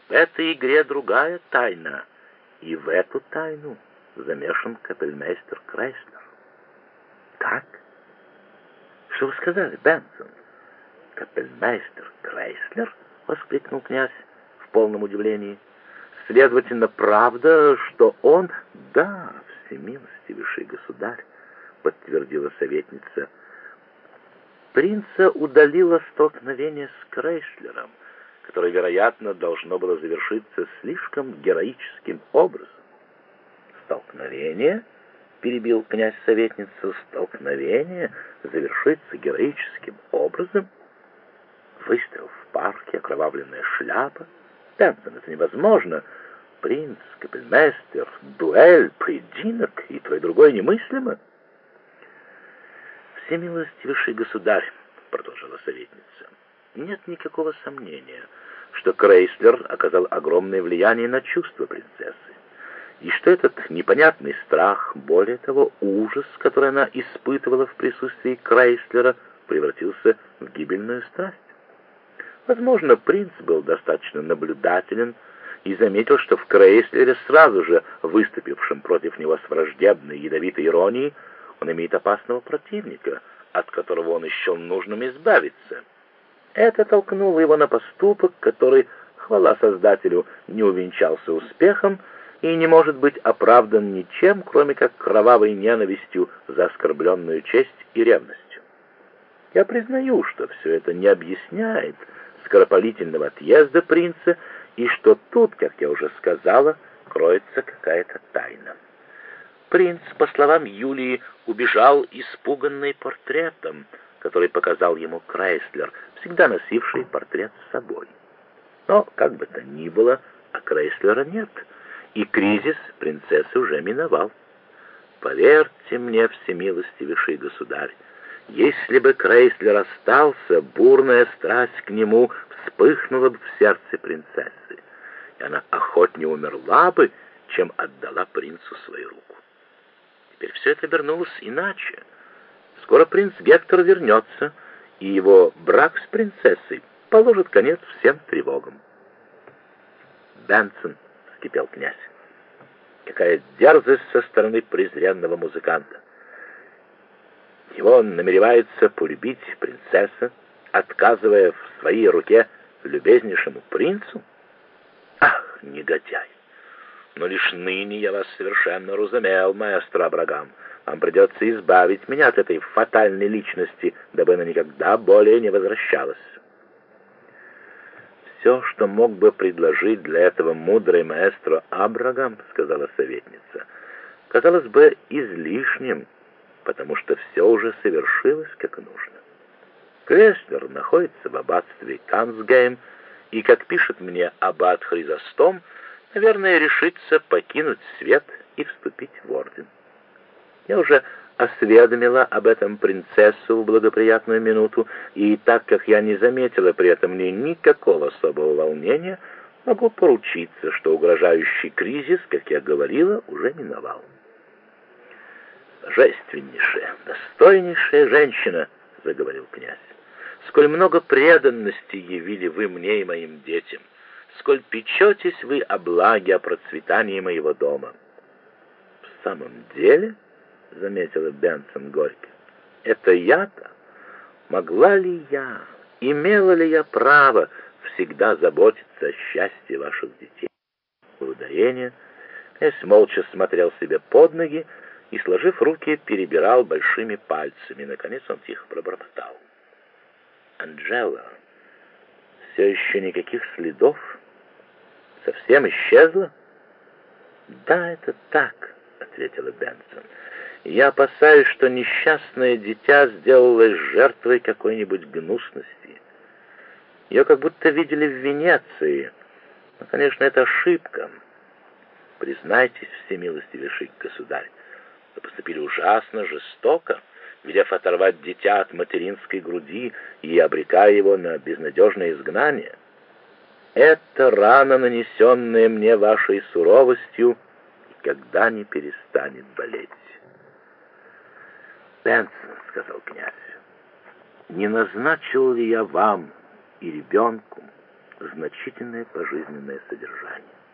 В этой игре другая тайна, и в эту тайну замешан капельмейстер Крейслер. Так? Что вы сказали, Бенсон? Капельмейстер Крейслер? Воскликнул князь в полном удивлении. Следовательно, правда, что он... Да, всемилостивейший государь, подтвердила советница. Принца удалило столкновение с Крейслером, которое, вероятно, должно было завершиться слишком героическим образом. «Столкновение?» — перебил князь советницу. «Столкновение завершится героическим образом? Выстрел в парке, окровавленная шляпа? Бенсон, это невозможно. Принц, капельмейстер, дуэль, поединок и то и другое немыслимо». «Всемилостивейший государь», — продолжила советница, — «нет никакого сомнения, что Крейслер оказал огромное влияние на чувства принцессы, и что этот непонятный страх, более того, ужас, который она испытывала в присутствии Крейслера, превратился в гибельную страсть. Возможно, принц был достаточно наблюдателен и заметил, что в Крейслере, сразу же выступившем против него с враждебной ядовитой иронией, он имеет опасного противника, от которого он счел нужным избавиться. Это толкнуло его на поступок, который, хвала Создателю, не увенчался успехом и не может быть оправдан ничем, кроме как кровавой ненавистью за оскорбленную честь и ревностью. Я признаю, что все это не объясняет скоропалительного отъезда принца, и что тут, как я уже сказала, кроется какая-то тайна. Принц, по словам Юлии, убежал испуганный портретом, который показал ему Крейслер, всегда носивший портрет с собой. Но, как бы то ни было, а Крейслера нет, и кризис принцессы уже миновал. Поверьте мне, всемилостивейший государь, если бы Крейслер остался, бурная страсть к нему вспыхнула бы в сердце принцессы, и она охотнее умерла бы, чем отдала принцу свою руку. Теперь все это обернулось иначе. Скоро принц Гектор вернется, и его брак с принцессой положит конец всем тревогам. «Бенсон», — вскипел князь, — «какая дерзость со стороны презренного музыканта! Его намеревается полюбить принцесса, отказывая в своей руке любезнейшему принцу? Ах, негодяй! Но лишь ныне я вас совершенно разумел, маэстро Абрагам. Вам придется избавить меня от этой фатальной личности, дабы она никогда более не возвращалась». «Все, что мог бы предложить для этого мудрый маэстро Абрагам, — сказала советница, — казалось бы излишним, потому что все уже совершилось как нужно. Крейслер находится в аббатстве Кансгейм, и, как пишет мне аббат Хризостом, наверное, решится покинуть свет и вступить в орден. Я уже осведомила об этом принцессу в благоприятную минуту, и так как я не заметила при этом никакого особого волнения, могу поручиться, что угрожающий кризис, как я говорила, уже миновал. «Божественнейшая, достойнейшая женщина, — заговорил князь, — сколь много преданности явили вы мне и моим детям, сколь печетесь вы о благе, о процветании моего дома». «В самом деле, — заметила Бенсон горько, — это я-то? Могла ли я, имела ли я право всегда заботиться о счастье ваших детей?» Благодарение. Князь молча смотрел себе под ноги и, сложив руки, перебирал большими пальцами. Наконец он тихо пробормотал: «Анджела, все еще никаких следов? Совсем исчезла?» «Да, это так», — ответила Бенсон. «Я опасаюсь, что несчастное дитя сделалось жертвой какой-нибудь гнусности. Ее как будто видели в Венеции. Но, конечно, это ошибка. Признайтесь, всемилостивейший государь, вы поступили ужасно жестоко, велев оторвать дитя от материнской груди и обрекая его на безнадежное изгнание. Это рана, нанесенная мне вашей суровостью, никогда не перестанет болеть». «Бенсон, — сказал князь, — не назначил ли я вам и ребенку значительное пожизненное содержание.